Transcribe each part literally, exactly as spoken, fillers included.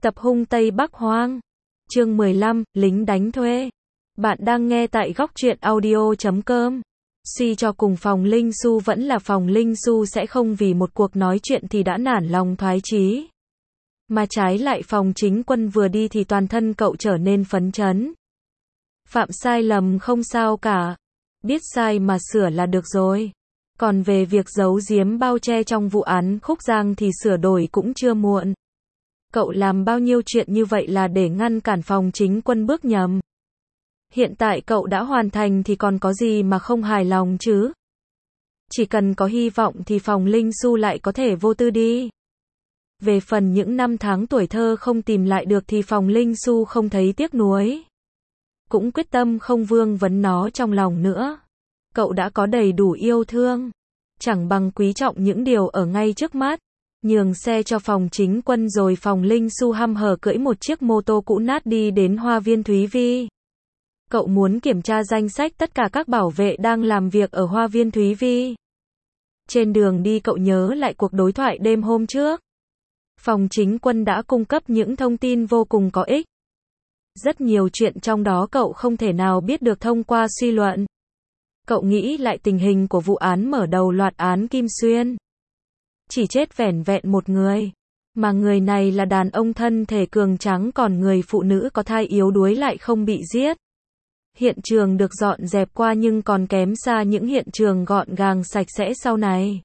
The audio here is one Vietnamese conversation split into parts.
Tập hung Tây Bắc Hoang. Chương mười lăm, lính đánh thuê. Bạn đang nghe tại góc truyện audio chấm com. Suy cho cùng Phòng Linh Xu vẫn là Phòng Linh Xu sẽ không vì một cuộc nói chuyện thì đã nản lòng thoái chí. Mà trái lại Phòng Chính Quân vừa đi thì toàn thân cậu trở nên phấn chấn. Phạm sai lầm không sao cả. Biết sai mà sửa là được rồi. Còn về việc giấu giếm bao che trong vụ án Khúc Giang thì sửa đổi cũng chưa muộn. Cậu làm bao nhiêu chuyện như vậy là để ngăn cản Phòng Chính Quân bước nhầm. Hiện tại cậu đã hoàn thành thì còn có gì mà không hài lòng chứ? Chỉ cần có hy vọng thì Phòng Linh Xu lại có thể vô tư đi. Về phần những năm tháng tuổi thơ không tìm lại được thì Phòng Linh Xu không thấy tiếc nuối. Cũng quyết tâm không vương vấn nó trong lòng nữa. Cậu đã có đầy đủ yêu thương. Chẳng bằng quý trọng những điều ở ngay trước mắt. Nhường xe cho Phòng Chính Quân rồi Phòng Linh Xu hăm hở cưỡi một chiếc mô tô cũ nát đi đến Hoa viên Thúy Vi. Cậu muốn kiểm tra danh sách tất cả các bảo vệ đang làm việc ở Hoa viên Thúy Vi. Trên đường đi cậu nhớ lại cuộc đối thoại đêm hôm trước. Phòng Chính Quân đã cung cấp những thông tin vô cùng có ích. Rất nhiều chuyện trong đó cậu không thể nào biết được thông qua suy luận. Cậu nghĩ lại tình hình của vụ án mở đầu loạt án Kim Xuyên. Chỉ chết vẻn vẹn một người. Mà người này là đàn ông thân thể cường tráng, còn người phụ nữ có thai yếu đuối lại không bị giết. Hiện trường được dọn dẹp qua nhưng còn kém xa những hiện trường gọn gàng sạch sẽ sau này.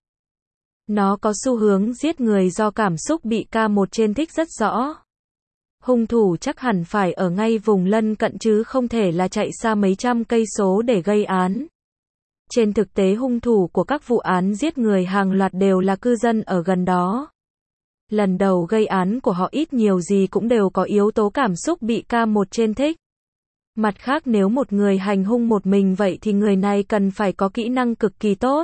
Nó có xu hướng giết người do cảm xúc bị ca một trên thích rất rõ. Hung thủ chắc hẳn phải ở ngay vùng lân cận chứ không thể là chạy xa mấy trăm cây số để gây án. Trên thực tế hung thủ của các vụ án giết người hàng loạt đều là cư dân ở gần đó. Lần đầu gây án của họ ít nhiều gì cũng đều có yếu tố cảm xúc bị ca một trên thích. Mặt khác nếu một người hành hung một mình vậy thì người này cần phải có kỹ năng cực kỳ tốt.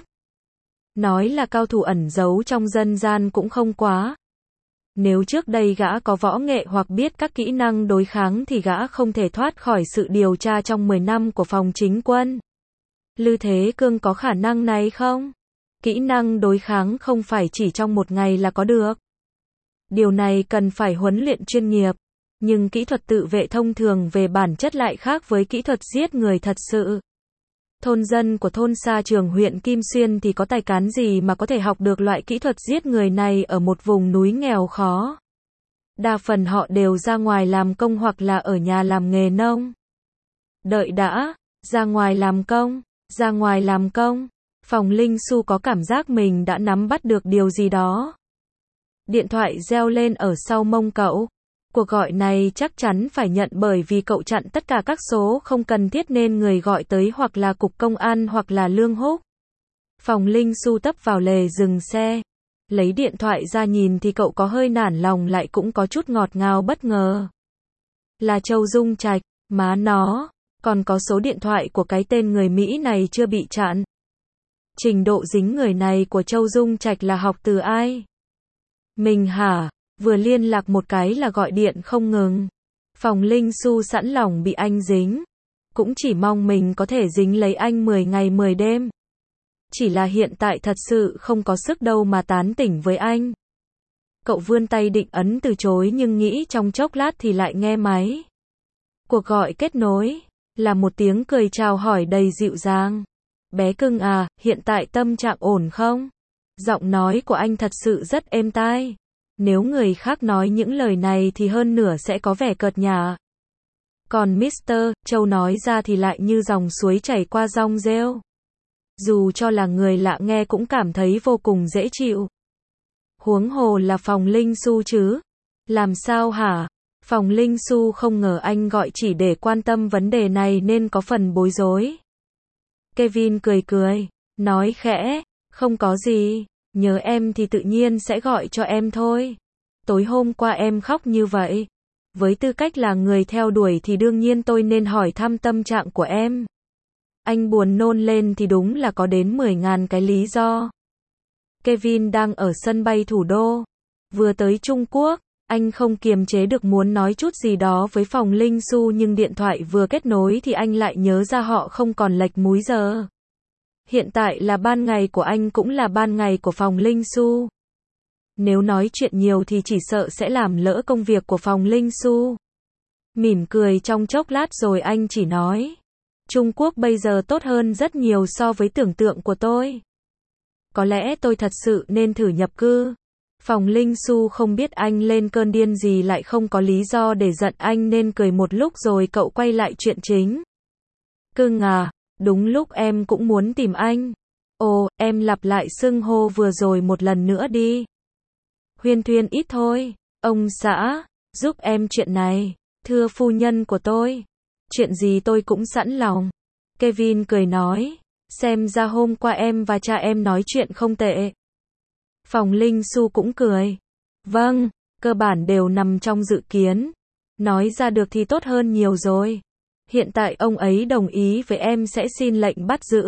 Nói là cao thủ ẩn giấu trong dân gian cũng không quá. Nếu trước đây gã có võ nghệ hoặc biết các kỹ năng đối kháng thì gã không thể thoát khỏi sự điều tra trong mười năm của Phòng Chính Quân. Lư Thế Cương có khả năng này không? Kỹ năng đối kháng không phải chỉ trong một ngày là có được. Điều này cần phải huấn luyện chuyên nghiệp. Nhưng kỹ thuật tự vệ thông thường về bản chất lại khác với kỹ thuật giết người thật sự. Thôn dân của thôn Sa Trường huyện Kim Xuyên thì có tài cán gì mà có thể học được loại kỹ thuật giết người này ở một vùng núi nghèo khó. Đa phần họ đều ra ngoài làm công hoặc là ở nhà làm nghề nông. Đợi đã, ra ngoài làm công, ra ngoài làm công. Phòng Linh Xu có cảm giác mình đã nắm bắt được điều gì đó. Điện thoại reo lên ở sau mông cậu. Cuộc gọi này chắc chắn phải nhận bởi vì cậu chặn tất cả các số không cần thiết nên người gọi tới hoặc là cục công an hoặc là Lương Húc. Phòng Linh Xu tấp vào lề dừng xe. Lấy điện thoại ra nhìn thì cậu có hơi nản lòng lại cũng có chút ngọt ngào bất ngờ. Là Châu Dung Trạch, má nó, còn có số điện thoại của cái tên người Mỹ này chưa bị chặn. Trình độ dính người này của Châu Dung Trạch là học từ ai? Mình hả? Vừa liên lạc một cái là gọi điện không ngừng. Phòng Linh Xu sẵn lòng bị anh dính. Cũng chỉ mong mình có thể dính lấy anh mười ngày mười đêm. Chỉ là hiện tại thật sự không có sức đâu mà tán tỉnh với anh. Cậu vươn tay định ấn từ chối nhưng nghĩ trong chốc lát thì lại nghe máy. Cuộc gọi kết nối. Là một tiếng cười chào hỏi đầy dịu dàng. Bé cưng à, hiện tại tâm trạng ổn không? Giọng nói của anh thật sự rất êm tai. Nếu người khác nói những lời này thì hơn nửa sẽ có vẻ cợt nhả. Còn mít tơ Châu nói ra thì lại như dòng suối chảy qua rong rêu. Dù cho là người lạ nghe cũng cảm thấy vô cùng dễ chịu. Huống hồ là Phòng Linh Xu chứ. Làm sao hả? Phòng Linh Xu không ngờ anh gọi chỉ để quan tâm vấn đề này nên có phần bối rối. Kevin cười cười, nói khẽ, không có gì. Nhớ em thì tự nhiên sẽ gọi cho em thôi. Tối hôm qua em khóc như vậy. Với tư cách là người theo đuổi thì đương nhiên tôi nên hỏi thăm tâm trạng của em. Anh buồn nôn lên thì đúng là có đến mười ngàn cái lý do. Kevin đang ở sân bay thủ đô. Vừa tới Trung Quốc, anh không kiềm chế được muốn nói chút gì đó với Phòng Linh Xu nhưng điện thoại vừa kết nối thì anh lại nhớ ra họ không còn lệch múi giờ. Hiện tại là ban ngày của anh cũng là ban ngày của Phòng Linh Xu. Nếu nói chuyện nhiều thì chỉ sợ sẽ làm lỡ công việc của phòng Linh Su. Mỉm cười trong chốc lát rồi anh chỉ nói. Trung Quốc bây giờ tốt hơn rất nhiều so với tưởng tượng của tôi. Có lẽ tôi thật sự nên thử nhập cư. Phòng Linh Su không biết anh lên cơn điên gì lại không có lý do để giận anh nên cười một lúc rồi cậu quay lại chuyện chính. Cưng à, đúng lúc em cũng muốn tìm anh. Ồ, em lặp lại xưng hô vừa rồi một lần nữa đi. Huyên thuyên ít thôi. Ông xã, giúp em chuyện này. Thưa phu nhân của tôi. Chuyện gì tôi cũng sẵn lòng. Kevin cười nói. Xem ra hôm qua em và cha em nói chuyện không tệ. Phòng Linh Su cũng cười. Vâng, cơ bản đều nằm trong dự kiến. Nói ra được thì tốt hơn nhiều rồi. Hiện tại ông ấy đồng ý với em sẽ xin lệnh bắt giữ.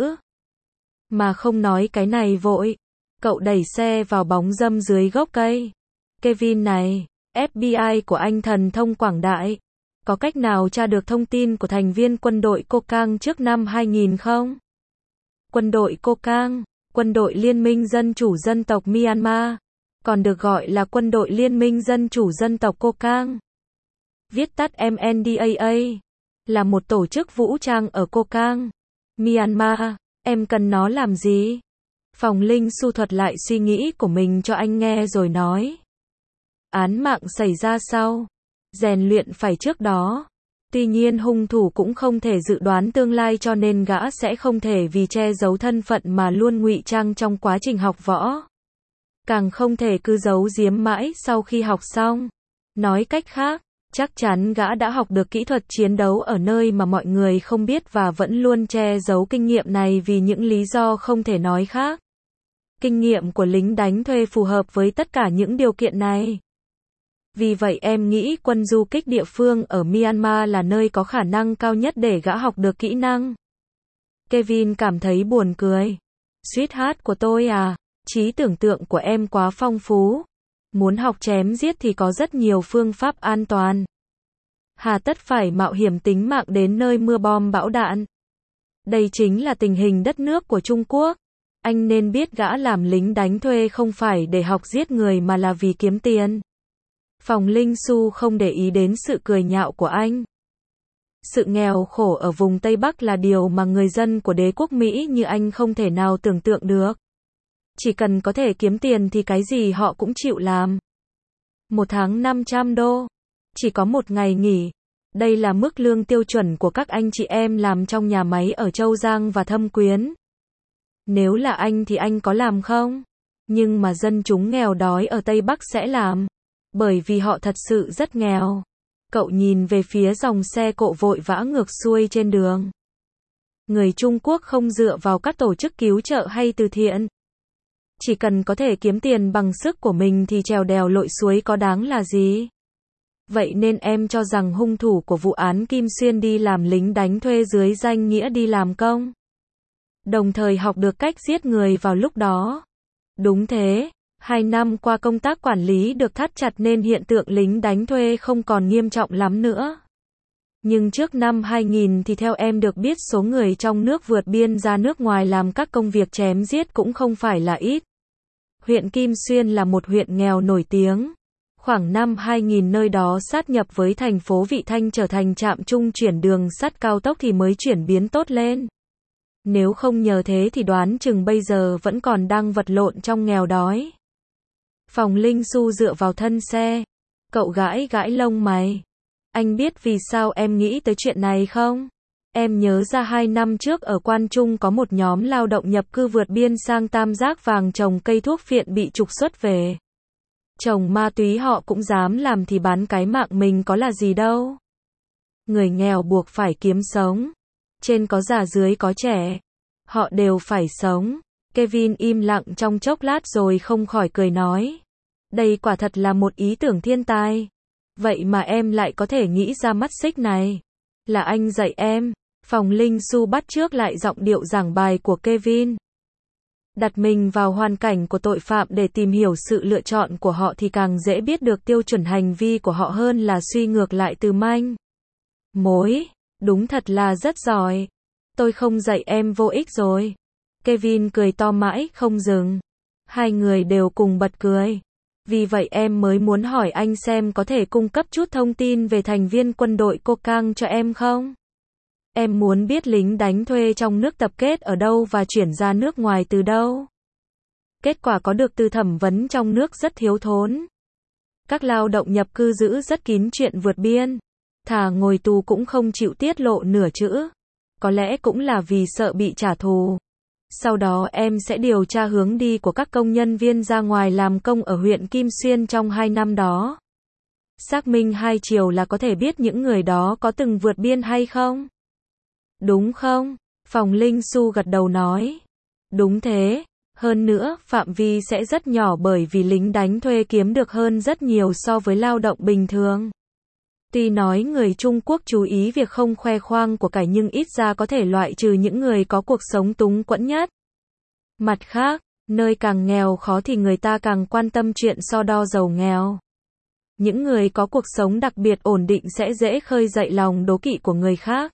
Mà không nói cái này vội. Cậu đẩy xe vào bóng râm dưới gốc cây. Kevin này, ép bê i của anh thần thông quảng đại. Có cách nào tra được thông tin của thành viên quân đội Kokang trước năm hai nghìn không? Quân đội Kokang, quân đội Liên minh Dân chủ Dân tộc Myanmar, còn được gọi là quân đội Liên minh Dân chủ Dân tộc Kokang. Viết tắt em en đê a a, là một tổ chức vũ trang ở Kokang, Myanmar. Em cần nó làm gì? Phòng Linh Su thuật lại suy nghĩ của mình cho anh nghe rồi nói. Án mạng xảy ra sau. Rèn luyện phải trước đó. Tuy nhiên hung thủ cũng không thể dự đoán tương lai cho nên gã sẽ không thể vì che giấu thân phận mà luôn ngụy trang trong quá trình học võ. Càng không thể cứ giấu giếm mãi sau khi học xong. Nói cách khác, chắc chắn gã đã học được kỹ thuật chiến đấu ở nơi mà mọi người không biết và vẫn luôn che giấu kinh nghiệm này vì những lý do không thể nói khác. Kinh nghiệm của lính đánh thuê phù hợp với tất cả những điều kiện này. Vì vậy em nghĩ quân du kích địa phương ở Myanmar là nơi có khả năng cao nhất để gã học được kỹ năng. Kevin cảm thấy buồn cười. Sweetheart của tôi à, trí tưởng tượng của em quá phong phú. Muốn học chém giết thì có rất nhiều phương pháp an toàn. Hà tất phải mạo hiểm tính mạng đến nơi mưa bom bão đạn. Đây chính là tình hình đất nước của Trung Quốc. Anh nên biết gã làm lính đánh thuê không phải để học giết người mà là vì kiếm tiền. Phòng Linh Su không để ý đến sự cười nhạo của anh. Sự nghèo khổ ở vùng Tây Bắc là điều mà người dân của đế quốc Mỹ như anh không thể nào tưởng tượng được. Chỉ cần có thể kiếm tiền thì cái gì họ cũng chịu làm. Một tháng năm trăm đô. Chỉ có một ngày nghỉ. Đây là mức lương tiêu chuẩn của các anh chị em làm trong nhà máy ở Châu Giang và Thâm Quyến. Nếu là anh thì anh có làm không? Nhưng mà dân chúng nghèo đói ở Tây Bắc sẽ làm. Bởi vì họ thật sự rất nghèo. Cậu nhìn về phía dòng xe cộ vội vã ngược xuôi trên đường. Người Trung Quốc không dựa vào các tổ chức cứu trợ hay từ thiện. Chỉ cần có thể kiếm tiền bằng sức của mình thì trèo đèo lội suối có đáng là gì? Vậy nên em cho rằng hung thủ của vụ án Kim Xuyên đi làm lính đánh thuê dưới danh nghĩa đi làm công. Đồng thời học được cách giết người vào lúc đó. Đúng thế. Hai năm qua công tác quản lý được thắt chặt nên hiện tượng lính đánh thuê không còn nghiêm trọng lắm nữa. Nhưng trước năm hai nghìn thì theo em được biết số người trong nước vượt biên ra nước ngoài làm các công việc chém giết cũng không phải là ít. Huyện Kim Xuyên là một huyện nghèo nổi tiếng. Khoảng năm hai nghìn nơi đó sát nhập với thành phố Vị Thanh trở thành trạm trung chuyển đường sắt cao tốc thì mới chuyển biến tốt lên. Nếu không nhờ thế thì đoán chừng bây giờ vẫn còn đang vật lộn trong nghèo đói. Phòng Linh Su dựa vào thân xe. Cậu gãi gãi lông mày. Anh biết vì sao em nghĩ tới chuyện này không? Em nhớ ra hai năm trước ở Quan Trung có một nhóm lao động nhập cư vượt biên sang Tam Giác Vàng trồng cây thuốc phiện bị trục xuất về. Trồng ma túy họ cũng dám làm thì bán cái mạng mình có là gì đâu. Người nghèo buộc phải kiếm sống. Trên có già dưới có trẻ. Họ đều phải sống. Kevin im lặng trong chốc lát rồi không khỏi cười nói. Đây quả thật là một ý tưởng thiên tài. Vậy mà em lại có thể nghĩ ra mắt xích này. Là anh dạy em. Phòng Linh Su bắt chước lại giọng điệu giảng bài của Kevin. Đặt mình vào hoàn cảnh của tội phạm để tìm hiểu sự lựa chọn của họ thì càng dễ biết được tiêu chuẩn hành vi của họ hơn là suy ngược lại từ manh mối. Đúng thật là rất giỏi. Tôi không dạy em vô ích rồi. Kevin cười to mãi không dừng. Hai người đều cùng bật cười. Vì vậy em mới muốn hỏi anh xem có thể cung cấp chút thông tin về thành viên quân đội Kokang cho em không? Em muốn biết lính đánh thuê trong nước tập kết ở đâu và chuyển ra nước ngoài từ đâu. Kết quả có được từ thẩm vấn trong nước rất thiếu thốn. Các lao động nhập cư giữ rất kín chuyện vượt biên. Thà ngồi tù cũng không chịu tiết lộ nửa chữ. Có lẽ cũng là vì sợ bị trả thù. Sau đó em sẽ điều tra hướng đi của các công nhân viên ra ngoài làm công ở huyện Kim Xuyên trong hai năm đó. Xác minh hai chiều là có thể biết những người đó có từng vượt biên hay không? Đúng không? Phòng Linh Xu gật đầu nói. Đúng thế. Hơn nữa, phạm vi sẽ rất nhỏ bởi vì lính đánh thuê kiếm được hơn rất nhiều so với lao động bình thường. Tuy nói người Trung Quốc chú ý việc không khoe khoang của cải nhưng ít ra có thể loại trừ những người có cuộc sống túng quẫn nhất. Mặt khác, nơi càng nghèo khó thì người ta càng quan tâm chuyện so đo giàu nghèo. Những người có cuộc sống đặc biệt ổn định sẽ dễ khơi dậy lòng đố kỵ của người khác.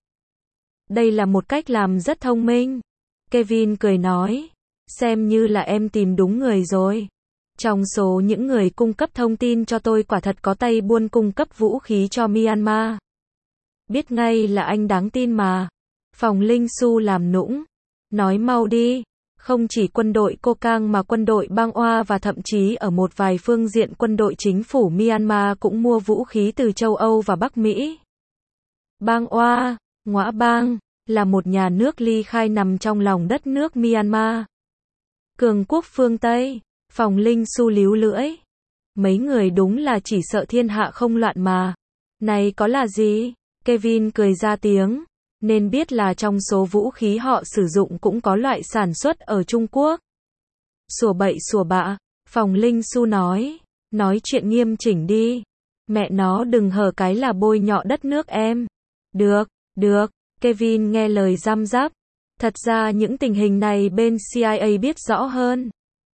Đây là một cách làm rất thông minh. Kevin cười nói. Xem như là em tìm đúng người rồi. Trong số những người cung cấp thông tin cho tôi quả thật có tay buôn cung cấp vũ khí cho Myanmar. Biết ngay là anh đáng tin mà. Phòng Linh Xu làm nũng. Nói mau đi. Không chỉ quân đội Kokang mà quân đội Bang Oa và thậm chí ở một vài phương diện quân đội chính phủ Myanmar cũng mua vũ khí từ châu Âu và Bắc Mỹ. Bang Oa, Ngoã Bang, là một nhà nước ly khai nằm trong lòng đất nước Myanmar. Cường quốc phương Tây. Phòng Linh Xu líu lưỡi. Mấy người đúng là chỉ sợ thiên hạ không loạn mà. Này có là gì? Kevin cười ra tiếng. Nên biết là trong số vũ khí họ sử dụng cũng có loại sản xuất ở Trung Quốc. Sủa bậy sủa bạ. Phòng Linh Xu nói. Nói chuyện nghiêm chỉnh đi. Mẹ nó đừng hở cái là bôi nhọ đất nước em. Được, được. Kevin nghe lời răm rắp. Thật ra những tình hình này bên C I A biết rõ hơn.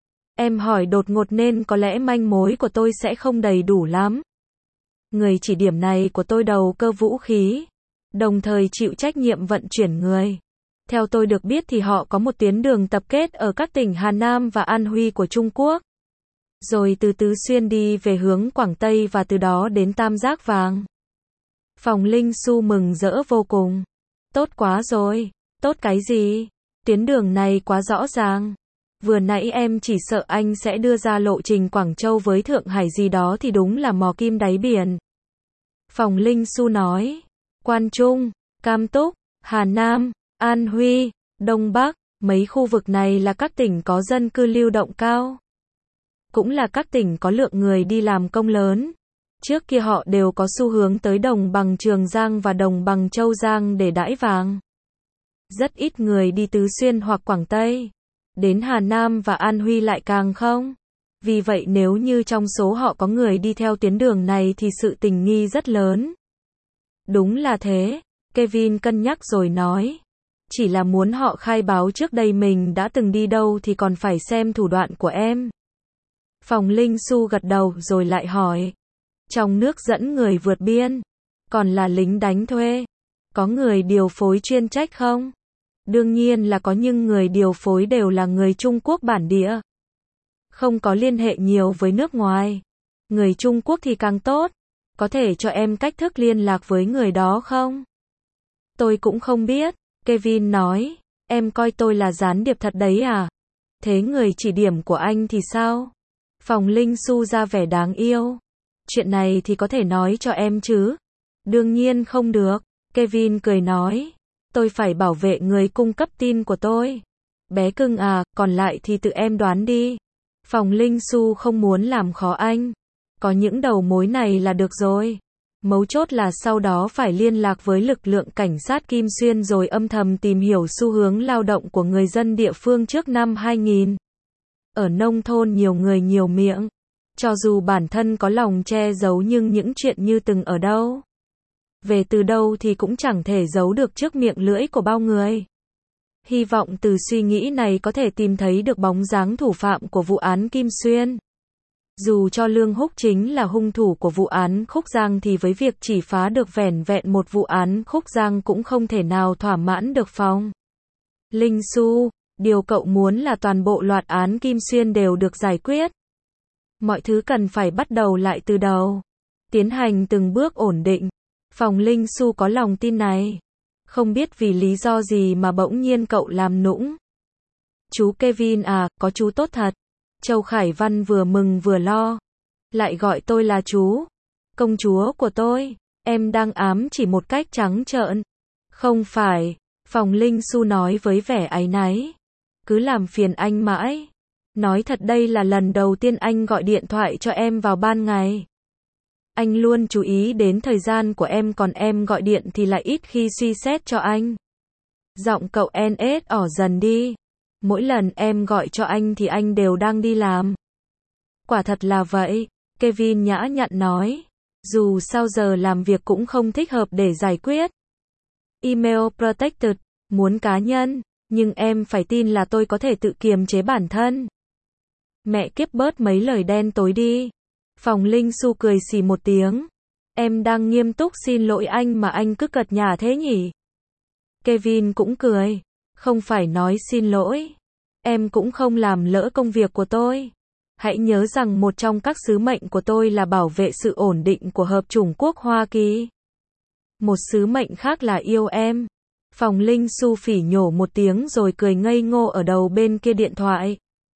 Em hỏi đột ngột nên có lẽ manh mối của tôi sẽ không đầy đủ lắm. Người chỉ điểm này của tôi đầu cơ vũ khí, đồng thời chịu trách nhiệm vận chuyển người. Theo tôi được biết thì họ có một tuyến đường tập kết ở các tỉnh Hà Nam và An Huy của Trung Quốc. Rồi từ Tứ Xuyên đi về hướng Quảng Tây và từ đó đến Tam Giác Vàng. Phòng Linh Xu mừng rỡ vô cùng. Tốt quá rồi. Tốt cái gì? Tuyến đường này quá rõ ràng. Vừa nãy em chỉ sợ anh sẽ đưa ra lộ trình Quảng Châu với Thượng Hải gì đó thì đúng là mò kim đáy biển. Phòng Linh Xu nói. Quan Trung, Cam Túc, Hà Nam, An Huy, Đông Bắc, mấy khu vực này là các tỉnh có dân cư lưu động cao. Cũng là các tỉnh có lượng người đi làm công lớn. Trước kia họ đều có xu hướng tới đồng bằng Trường Giang và đồng bằng Châu Giang để đãi vàng. Rất ít người đi Tứ Xuyên hoặc Quảng Tây. Đến Hà Nam và An Huy lại càng không. Vì vậy nếu như trong số họ có người đi theo tuyến đường này thì sự tình nghi rất lớn. Đúng là thế. Kevin cân nhắc rồi nói. Chỉ là muốn họ khai báo trước đây mình đã từng đi đâu thì còn phải xem thủ đoạn của em. Phòng Linh Xu gật đầu rồi lại hỏi. Trong nước dẫn người vượt biên. Còn là lính đánh thuê. Có người điều phối chuyên trách không? Đương nhiên là có nhưng người điều phối đều là người Trung Quốc bản địa. Không có liên hệ nhiều với nước ngoài. Người Trung Quốc thì càng tốt. Có thể cho em cách thức liên lạc với người đó không? Tôi cũng không biết. Kevin nói. Em coi tôi là gián điệp thật đấy à? Thế người chỉ điểm của anh thì sao? Phòng Linh Xu ra vẻ đáng yêu. Chuyện này thì có thể nói cho em chứ? Đương nhiên không được. Kevin cười nói. Tôi phải bảo vệ người cung cấp tin của tôi. Bé cưng à, còn lại thì tự em đoán đi. Phòng Linh Xu không muốn làm khó anh. Có những đầu mối này là được rồi. Mấu chốt là sau đó phải liên lạc với lực lượng cảnh sát Kim Xuyên rồi âm thầm tìm hiểu xu hướng lao động của người dân địa phương trước năm hai nghìn. Ở nông thôn nhiều người nhiều miệng. Cho dù bản thân có lòng che giấu nhưng những chuyện như từng ở đâu. Về từ đâu thì cũng chẳng thể giấu được trước miệng lưỡi của bao người. Hy vọng từ suy nghĩ này có thể tìm thấy được bóng dáng thủ phạm của vụ án Kim Xuyên. Dù cho Lương Húc chính là hung thủ của vụ án Khúc Giang thì với việc chỉ phá được vẻn vẹn một vụ án Khúc Giang cũng không thể nào thỏa mãn được Phòng Linh Xu. Điều cậu muốn là toàn bộ loạt án Kim Xuyên đều được giải quyết. Mọi thứ cần phải bắt đầu lại từ đầu. Tiến hành từng bước ổn định. Phòng Linh Su có lòng tin này. Không biết vì lý do gì mà bỗng nhiên cậu làm nũng. Chú Kevin à, có chú tốt thật. Châu Khải Văn vừa mừng vừa lo. Lại gọi tôi là chú. Công chúa của tôi. Em đang ám chỉ một cách trắng trợn. Không phải. Phòng Linh Su nói với vẻ áy náy. Cứ làm phiền anh mãi. Nói thật đây là lần đầu tiên anh gọi điện thoại cho em vào ban ngày. Anh luôn chú ý đến thời gian của em còn em gọi điện thì lại ít khi suy xét cho anh. Giọng cậu en ét ỏ dần đi. Mỗi lần em gọi cho anh thì anh đều đang đi làm. Quả thật là vậy, Kevin nhã nhặn nói. Dù sao giờ làm việc cũng không thích hợp để giải quyết. Email protected, muốn cá nhân, nhưng em phải tin là tôi có thể tự kiềm chế bản thân. Mẹ kiếp bớt mấy lời đen tối đi. Phòng Linh Su cười xì một tiếng. Em đang nghiêm túc xin lỗi anh mà anh cứ cợt nhả thế nhỉ? Kevin cũng cười. Không phải nói xin lỗi. Em cũng không làm lỡ công việc của tôi. Hãy nhớ rằng một trong các sứ mệnh của tôi là bảo vệ sự ổn định của Hợp chủng quốc Hoa Kỳ. Một sứ mệnh khác là yêu em. Phòng Linh Su phỉ nhổ một tiếng rồi cười ngây ngô ở đầu bên kia điện thoại.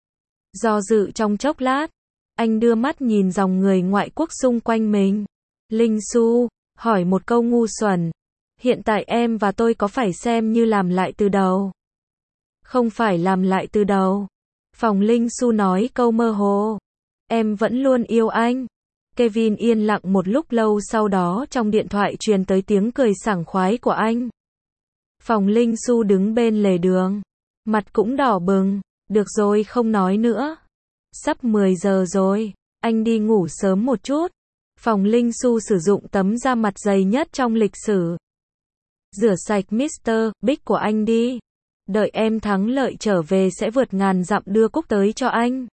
Do dự trong chốc lát, anh đưa mắt nhìn dòng người ngoại quốc xung quanh mình. Linh Su, hỏi một câu ngu xuẩn. Hiện tại em và tôi có phải xem như làm lại từ đầu? Không phải làm lại từ đầu. Phòng Linh Su nói câu mơ hồ. Em vẫn luôn yêu anh. Kevin yên lặng một lúc lâu sau đó trong điện thoại truyền tới tiếng cười sảng khoái của anh. Phòng Linh Su đứng bên lề đường. Mặt cũng đỏ bừng. Được rồi không nói nữa. Sắp mười giờ rồi. Anh đi ngủ sớm một chút. Phòng Linh Su sử dụng tấm da mặt dày nhất trong lịch sử. Rửa sạch mít-tơ Big của anh đi. Đợi em thắng lợi trở về sẽ vượt ngàn dặm đưa cúc tới cho anh.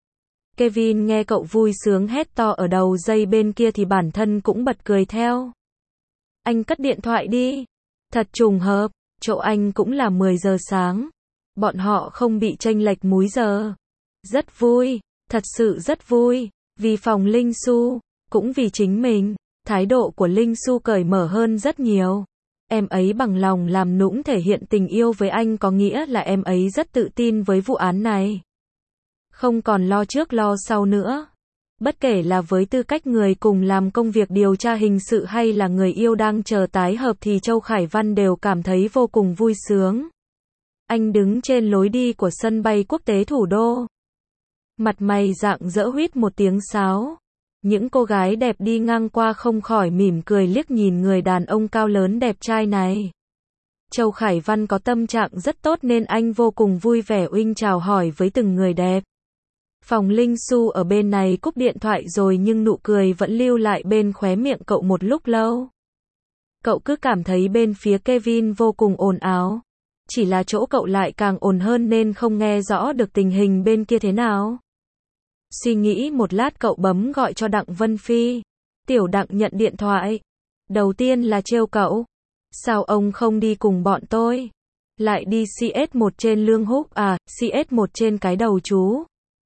Kevin nghe cậu vui sướng hét to ở đầu dây bên kia thì bản thân cũng bật cười theo. Anh cất điện thoại đi. Thật trùng hợp, chỗ anh cũng là mười giờ sáng. Bọn họ không bị chênh lệch múi giờ. Rất vui, thật sự rất vui. Vì phòng Linh Su, cũng vì chính mình. Thái độ của Linh Su cởi mở hơn rất nhiều. Em ấy bằng lòng làm nũng thể hiện tình yêu với anh có nghĩa là em ấy rất tự tin với vụ án này. Không còn lo trước lo sau nữa. Bất kể là với tư cách người cùng làm công việc điều tra hình sự hay là người yêu đang chờ tái hợp thì Châu Khải Văn đều cảm thấy vô cùng vui sướng. Anh đứng trên lối đi của sân bay quốc tế thủ đô. Mặt mày rạng rỡ huýt một tiếng sáo. Những cô gái đẹp đi ngang qua không khỏi mỉm cười liếc nhìn người đàn ông cao lớn đẹp trai này. Châu Khải Văn có tâm trạng rất tốt nên anh vô cùng vui vẻ uinh chào hỏi với từng người đẹp. Phòng Linh Su ở bên này cúp điện thoại rồi nhưng nụ cười vẫn lưu lại bên khóe miệng cậu một lúc lâu. Cậu cứ cảm thấy bên phía Kevin vô cùng ồn ào. Chỉ là chỗ cậu lại càng ồn hơn nên không nghe rõ được tình hình bên kia thế nào. Suy nghĩ một lát cậu bấm gọi cho Đặng Vân Phi. Tiểu Đặng nhận điện thoại. Đầu tiên là trêu cậu. Sao ông không đi cùng bọn tôi? Lại đi xê ét một trên Lương Húc à, xê ét một trên cái đầu chú.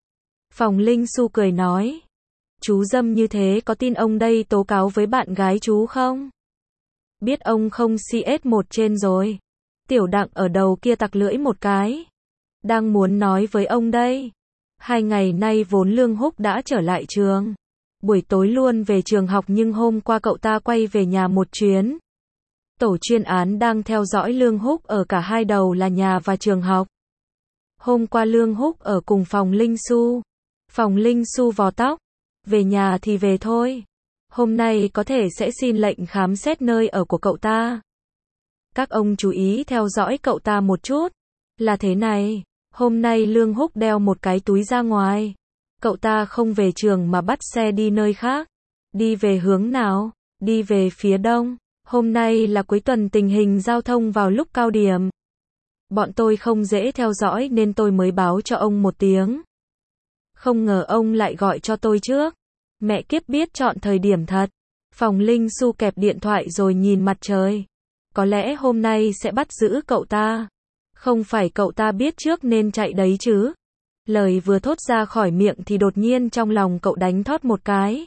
Phòng Linh Su cười nói. Chú dâm như thế có tin ông đây tố cáo với bạn gái chú không? Biết ông không xê ét một trên rồi. Tiểu Đặng ở đầu kia tặc lưỡi một cái. Đang muốn nói với ông đây. Hai ngày nay vốn Lương Húc đã trở lại trường. Buổi tối luôn về trường học nhưng hôm qua cậu ta quay về nhà một chuyến. Tổ chuyên án đang theo dõi Lương Húc ở cả hai đầu là nhà và trường học. Hôm qua Lương Húc ở cùng phòng Linh Su. Phòng Linh Su vò tóc. Về nhà thì về thôi. Hôm nay có thể sẽ xin lệnh khám xét nơi ở của cậu ta. Các ông chú ý theo dõi cậu ta một chút. Là thế này. Hôm nay Lương Húc đeo một cái túi ra ngoài. Cậu ta không về trường mà bắt xe đi nơi khác. Đi về hướng nào? Đi về phía đông. Hôm nay là cuối tuần tình hình giao thông vào lúc cao điểm. Bọn tôi không dễ theo dõi nên tôi mới báo cho ông một tiếng. Không ngờ ông lại gọi cho tôi trước. Mẹ kiếp biết chọn thời điểm thật. Phòng Linh Su kẹp điện thoại rồi nhìn mặt trời. Có lẽ hôm nay sẽ bắt giữ cậu ta. Không phải cậu ta biết trước nên chạy đấy chứ. Lời vừa thốt ra khỏi miệng thì đột nhiên trong lòng cậu đánh thót một cái.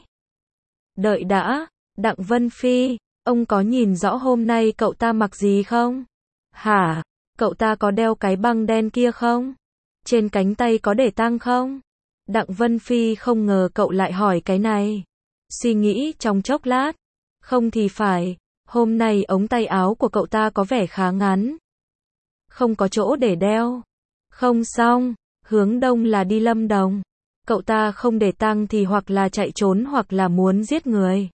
Đợi đã, Đặng Vân Phi, ông có nhìn rõ hôm nay cậu ta mặc gì không? Hả? Cậu ta có đeo cái băng đen kia không? Trên cánh tay có để tang không? Đặng Vân Phi không ngờ cậu lại hỏi cái này. Suy nghĩ trong chốc lát. Không thì phải, hôm nay ống tay áo của cậu ta có vẻ khá ngắn. Không có chỗ để đeo. Không xong, hướng đông là đi Lâm Đồng. Cậu ta không để tang thì hoặc là chạy trốn hoặc là muốn giết người.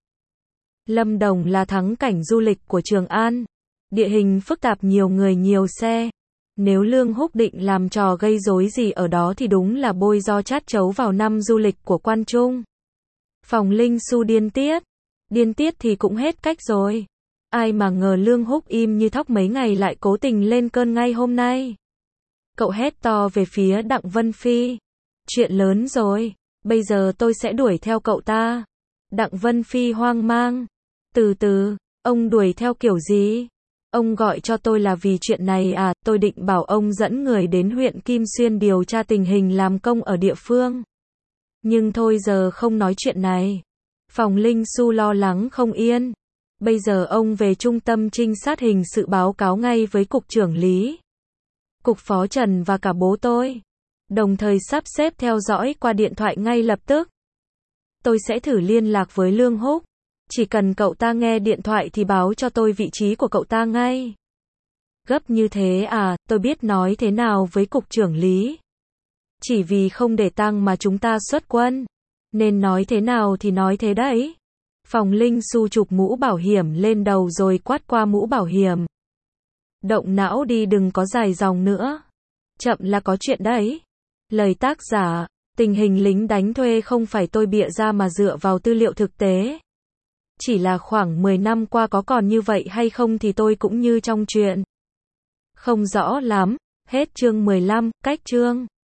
Lâm Đồng là thắng cảnh du lịch của Trường An. Địa hình phức tạp, nhiều người nhiều xe. Nếu Lương Húc định làm trò gây rối gì ở đó thì đúng là bôi do chát chấu vào năm du lịch của Quan Trung. Phòng Linh Xu điên tiết. Điên tiết thì cũng hết cách rồi. Ai mà ngờ Lương Húc im như thóc mấy ngày lại cố tình lên cơn ngay hôm nay. Cậu hét to về phía Đặng Vân Phi. Chuyện lớn rồi, bây giờ tôi sẽ đuổi theo cậu ta. Đặng Vân Phi hoang mang. Từ từ, ông đuổi theo kiểu gì? Ông gọi cho tôi là vì chuyện này à? Tôi định bảo ông dẫn người đến huyện Kim Xuyên điều tra tình hình làm công ở địa phương. Nhưng thôi giờ không nói chuyện này. Phòng Linh Xu lo lắng không yên. Bây giờ ông về trung tâm trinh sát hình sự báo cáo ngay với cục trưởng Lý, cục phó Trần và cả bố tôi. Đồng thời sắp xếp theo dõi qua điện thoại ngay lập tức. Tôi sẽ thử liên lạc với Lương Húc. Chỉ cần cậu ta nghe điện thoại thì báo cho tôi vị trí của cậu ta ngay. Gấp như thế à? Tôi biết nói thế nào với cục trưởng Lý. Chỉ vì không để tang mà chúng ta xuất quân. Nên nói thế nào thì nói thế đấy. Phòng Linh Xu chụp mũ bảo hiểm lên đầu rồi quát qua mũ bảo hiểm. Động não đi, đừng có dài dòng nữa. Chậm là có chuyện đấy. Lời tác giả, tình hình lính đánh thuê không phải tôi bịa ra mà dựa vào tư liệu thực tế. Chỉ là khoảng mười năm qua có còn như vậy hay không thì tôi cũng như trong chuyện. Không rõ lắm. Hết chương mười lăm, cách chương.